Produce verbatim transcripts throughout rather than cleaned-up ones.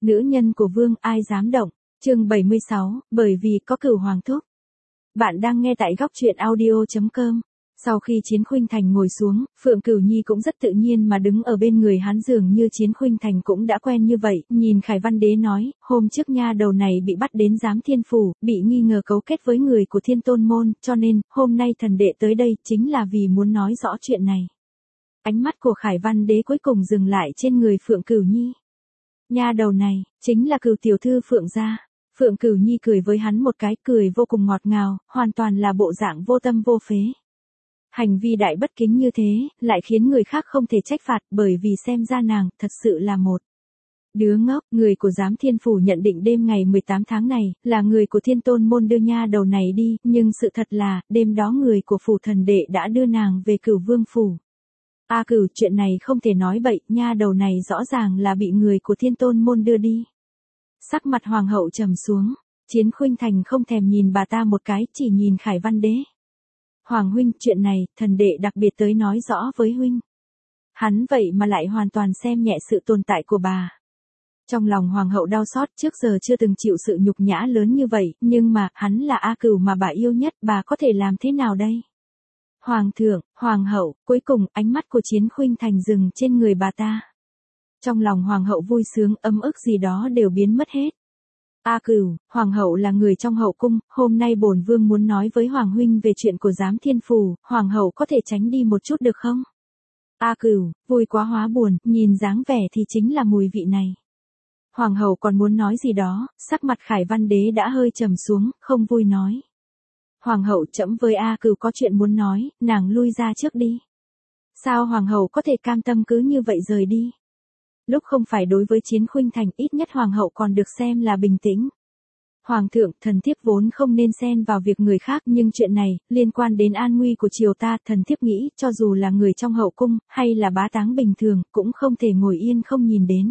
Nữ nhân của vương ai dám động, chương bảy mươi sáu, bởi vì có Cửu Hoàng thúc. Bạn đang nghe tại góc truyện audio chấm com. Sau khi Chiến Khuynh Thành ngồi xuống, Phượng Cửu Nhi cũng rất tự nhiên mà đứng ở bên người hắn, dường như Chiến Khuynh Thành cũng đã quen như vậy. Nhìn Khải Văn Đế nói, hôm trước nha đầu này bị bắt đến Giám Thiên Phủ, bị nghi ngờ cấu kết với người của Thiên Tôn Môn, cho nên, hôm nay thần đệ tới đây chính là vì muốn nói rõ chuyện này. Ánh mắt của Khải Văn Đế cuối cùng dừng lại trên người Phượng Cửu Nhi. Nha đầu này, chính là Cửu tiểu thư Phượng gia. Phượng Cửu Nhi cười với hắn một cái, cười vô cùng ngọt ngào, hoàn toàn là bộ dạng vô tâm vô phế. Hành vi đại bất kính như thế, lại khiến người khác không thể trách phạt, bởi vì xem ra nàng, thật sự là một đứa ngốc. Người của Giám Thiên Phủ nhận định đêm ngày mười tám tháng này, là người của Thiên Tôn Môn đưa nha đầu này đi, nhưng sự thật là, đêm đó người của Phủ Thần Đệ đã đưa nàng về Cửu Vương Phủ. A à, Cửu, chuyện này không thể nói bậy, nha đầu này rõ ràng là bị người của Thiên Tôn Môn đưa đi. Sắc mặt Hoàng hậu trầm xuống, Chiến Khuynh Thành không thèm nhìn bà ta một cái, chỉ nhìn Khải Văn Đế. Hoàng huynh, chuyện này, thần đệ đặc biệt tới nói rõ với huynh. Hắn vậy mà lại hoàn toàn xem nhẹ sự tồn tại của bà. Trong lòng Hoàng hậu đau xót, trước giờ chưa từng chịu sự nhục nhã lớn như vậy, nhưng mà, hắn là A Cửu mà bà yêu nhất, bà có thể làm thế nào đây? Hoàng thượng, Hoàng hậu, cuối cùng, ánh mắt của Chiến Khuynh Thành dừng trên người bà ta. Trong lòng Hoàng hậu vui sướng, ấm ức gì đó đều biến mất hết. A Cửu, Hoàng hậu là người trong hậu cung, hôm nay bổn vương muốn nói với Hoàng huynh về chuyện của Giám Thiên Phủ, Hoàng hậu có thể tránh đi một chút được không? A Cửu, vui quá hóa buồn, nhìn dáng vẻ thì chính là mùi vị này. Hoàng hậu còn muốn nói gì đó, sắc mặt Khải Văn Đế đã hơi trầm xuống, không vui nói. Hoàng hậu, trẫm với A Cửu có chuyện muốn nói, nàng lui ra trước đi. Sao Hoàng hậu có thể cam tâm cứ như vậy rời đi? Lúc không phải đối với Chiến Khuynh Thành, ít nhất Hoàng hậu còn được xem là bình tĩnh. Hoàng thượng, thần thiếp vốn không nên xen vào việc người khác, nhưng chuyện này, liên quan đến an nguy của triều ta, thần thiếp nghĩ, cho dù là người trong hậu cung, hay là bá táng bình thường, cũng không thể ngồi yên không nhìn đến.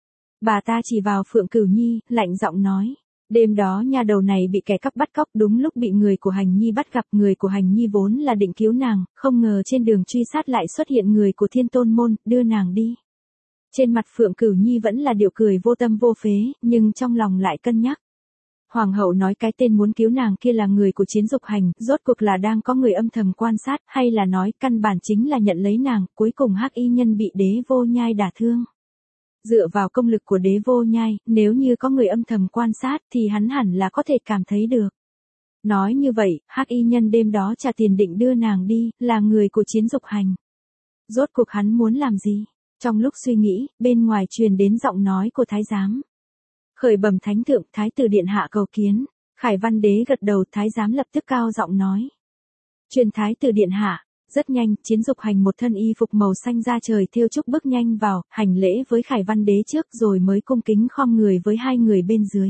Bà ta chỉ vào Phượng Cửu Nhi, lạnh giọng nói. Đêm đó nha đầu này bị kẻ cắp bắt cóc, đúng lúc bị người của Hành Nhi bắt gặp, người của Hành Nhi vốn là định cứu nàng, không ngờ trên đường truy sát lại xuất hiện người của Thiên Tôn Môn, đưa nàng đi. Trên mặt Phượng Cửu Nhi vẫn là điệu cười vô tâm vô phế, nhưng trong lòng lại cân nhắc. Hoàng hậu nói cái tên muốn cứu nàng kia là người của Chiến Dục Hành, rốt cuộc là đang có người âm thầm quan sát, hay là nói căn bản chính là nhận lấy nàng, cuối cùng Hắc Y Nhân bị Đế Vô Nhai đả thương. Dựa vào công lực của Đế Vô Nhai, nếu như có người âm thầm quan sát thì hắn hẳn là có thể cảm thấy được. Nói như vậy, Hắc Y Nhân đêm đó trả tiền định đưa nàng đi, là người của Chiến Dục Hành. Rốt cuộc hắn muốn làm gì? Trong lúc suy nghĩ, bên ngoài truyền đến giọng nói của thái giám. Khởi bẩm thánh thượng, thái tử điện hạ cầu kiến. Khải Văn Đế gật đầu, thái giám lập tức cao giọng nói. Truyền thái tử điện hạ. Rất nhanh, Chiến Dục Hành một thân y phục màu xanh da trời thêu trúc bước nhanh vào, hành lễ với Khải Văn Đế trước rồi mới cung kính khom người với hai người bên dưới.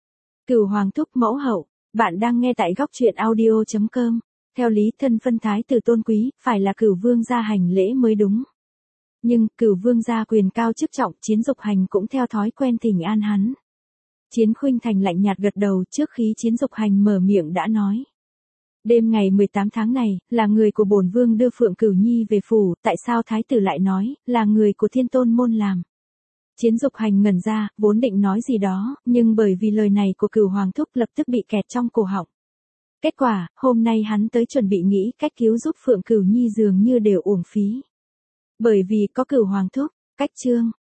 Cửu Hoàng thúc, mẫu hậu, bạn đang nghe tại góc truyện audio chấm com. Theo lý, thân phân thái tử tôn quý, phải là Cửu vương gia hành lễ mới đúng. Nhưng, Cửu vương gia quyền cao chức trọng, Chiến Dục Hành cũng theo thói quen thỉnh an hắn. Chiến Khuynh Thành lạnh nhạt gật đầu, trước khi Chiến Dục Hành mở miệng đã nói. Đêm ngày mười tám tháng này, là người của bổn vương đưa Phượng Cửu Nhi về phủ, tại sao thái tử lại nói, là người của Thiên Tôn Môn làm? Chiến Dục Hành ngẩn ra, vốn định nói gì đó, nhưng bởi vì lời này của Cửu Hoàng thúc lập tức bị kẹt trong cổ họng. Kết quả, hôm nay hắn tới chuẩn bị nghĩ cách cứu giúp Phượng Cửu Nhi dường như đều uổng phí. Bởi vì có Cửu Hoàng thúc, cách chương.